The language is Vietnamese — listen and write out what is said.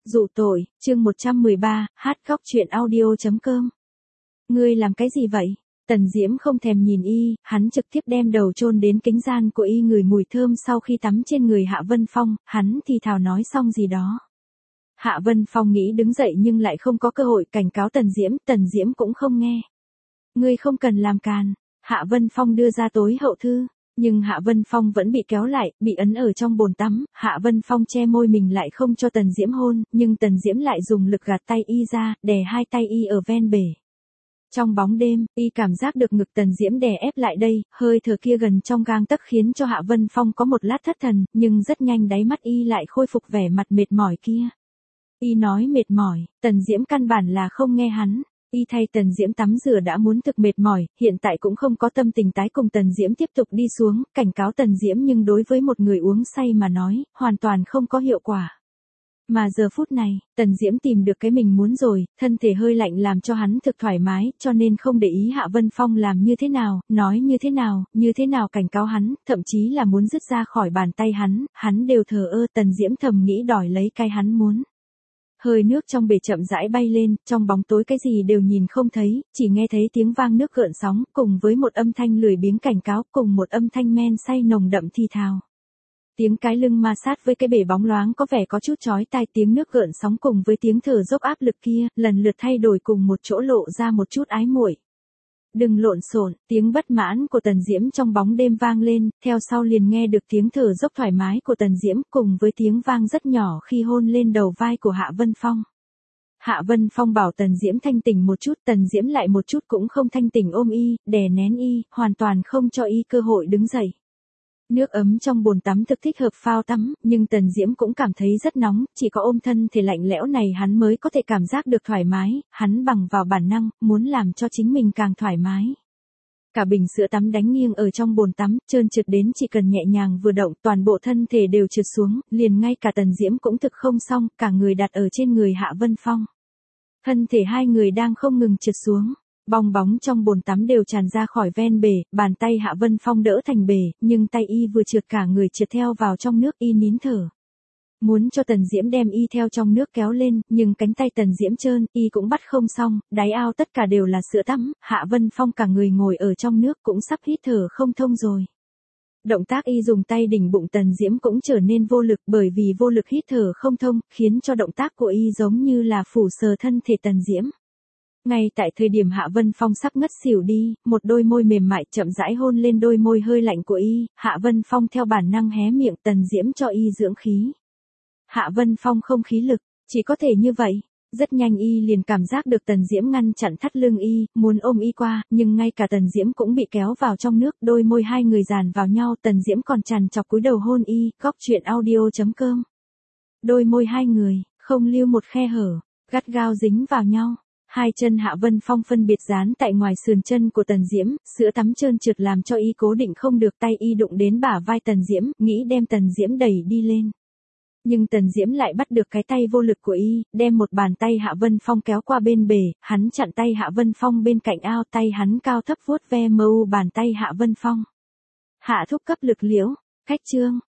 Dụ tội, chương 113, hát khóc chuyện audio.com. Ngươi làm cái gì vậy? Tần Diễm không thèm nhìn y, hắn trực tiếp đem đầu chôn đến kính gian của y, ngửi mùi thơm sau khi tắm trên người Hạ Vân Phong, hắn thì thào nói xong gì đó. Hạ Vân Phong nghĩ đứng dậy nhưng lại không có cơ hội cảnh cáo Tần Diễm cũng không nghe. Ngươi không cần làm càn, Hạ Vân Phong đưa ra tối hậu thư. Nhưng Hạ Vân Phong vẫn bị kéo lại, bị ấn ở trong bồn tắm, Hạ Vân Phong che môi mình lại không cho Tần Diễm hôn, nhưng Tần Diễm lại dùng lực gạt tay y ra, đè hai tay y ở ven bể. Trong bóng đêm, y cảm giác được ngực Tần Diễm đè ép lại đây, hơi thở kia gần trong gang tấc khiến cho Hạ Vân Phong có một lát thất thần, nhưng rất nhanh đáy mắt y lại khôi phục vẻ mặt mệt mỏi kia. Y nói mệt mỏi, Tần Diễm căn bản là không nghe hắn. Y thay Tần Diễm tắm rửa đã muốn thực mệt mỏi, hiện tại cũng không có tâm tình tái cùng Tần Diễm tiếp tục đi xuống, cảnh cáo Tần Diễm nhưng đối với một người uống say mà nói, hoàn toàn không có hiệu quả. Mà giờ phút này, Tần Diễm tìm được cái mình muốn rồi, thân thể hơi lạnh làm cho hắn thực thoải mái, cho nên không để ý Hạ Vân Phong làm như thế nào, nói như thế nào cảnh cáo hắn, thậm chí là muốn dứt ra khỏi bàn tay hắn đều thờ ơ. Tần Diễm thầm nghĩ đòi lấy cái hắn muốn. Hơi nước trong bể chậm rãi bay lên, trong bóng tối cái gì đều nhìn không thấy, chỉ nghe thấy tiếng vang nước gợn sóng, cùng với một âm thanh lười biếng cảnh cáo, cùng một âm thanh men say nồng đậm thì thào. Tiếng cái lưng ma sát với cái bể bóng loáng có vẻ có chút chói tai, tiếng nước gợn sóng cùng với tiếng thở dốc áp lực kia, lần lượt thay đổi cùng một chỗ lộ ra một chút ái muội. Đừng lộn xộn, tiếng bất mãn của Tần Diễm trong bóng đêm vang lên, theo sau liền nghe được tiếng thở dốc thoải mái của Tần Diễm cùng với tiếng vang rất nhỏ khi hôn lên đầu vai của Hạ Vân Phong. Hạ Vân Phong bảo Tần Diễm thanh tỉnh một chút, Tần Diễm lại một chút cũng không thanh tỉnh, ôm y, đè nén y, hoàn toàn không cho y cơ hội đứng dậy. Nước ấm trong bồn tắm thực thích hợp phao tắm, nhưng Tần Diễm cũng cảm thấy rất nóng, chỉ có ôm thân thể lạnh lẽo này hắn mới có thể cảm giác được thoải mái, hắn bằng vào bản năng, muốn làm cho chính mình càng thoải mái. Cả bình sữa tắm đánh nghiêng ở trong bồn tắm, trơn trượt đến chỉ cần nhẹ nhàng vừa động, toàn bộ thân thể đều trượt xuống, liền ngay cả Tần Diễm cũng thực không xong, cả người đặt ở trên người Hạ Vân Phong. Thân thể hai người đang không ngừng trượt xuống. Bong bóng trong bồn tắm đều tràn ra khỏi ven bể, bàn tay Hạ Vân Phong đỡ thành bể, nhưng tay y vừa trượt cả người trượt theo vào trong nước, y nín thở. Muốn cho Tần Diễm đem y theo trong nước kéo lên, nhưng cánh tay Tần Diễm trơn, y cũng bắt không xong, đáy ao tất cả đều là sữa tắm, Hạ Vân Phong cả người ngồi ở trong nước cũng sắp hít thở không thông rồi. Động tác y dùng tay đỉnh bụng Tần Diễm cũng trở nên vô lực, bởi vì vô lực hít thở không thông, khiến cho động tác của y giống như là phủ sờ thân thể Tần Diễm. Ngay tại thời điểm Hạ Vân Phong sắp ngất xỉu đi, một đôi môi mềm mại chậm rãi hôn lên đôi môi hơi lạnh của y, Hạ Vân Phong theo bản năng hé miệng, Tần Diễm cho y dưỡng khí. Hạ Vân Phong không khí lực, chỉ có thể như vậy. Rất nhanh y liền cảm giác được Tần Diễm ngăn chặn thắt lưng y, muốn ôm y qua, nhưng ngay cả Tần Diễm cũng bị kéo vào trong nước, đôi môi hai người dàn vào nhau, Tần Diễm còn trằn trọc cúi đầu hôn y, góc chuyện audio.com. Đôi môi hai người, không lưu một khe hở, gắt gao dính vào nhau. Hai chân Hạ Vân Phong phân biệt dán tại ngoài sườn chân của Tần Diễm, sữa tắm trơn trượt làm cho y cố định không được, tay y đụng đến bả vai Tần Diễm, nghĩ đem Tần Diễm đẩy đi lên. Nhưng Tần Diễm lại bắt được cái tay vô lực của y, đem một bàn tay Hạ Vân Phong kéo qua bên bể, hắn chặn tay Hạ Vân Phong bên cạnh ao, tay hắn cao thấp vuốt ve mờ u bàn tay Hạ Vân Phong. Hạ thúc cấp lực liễu, khách chương.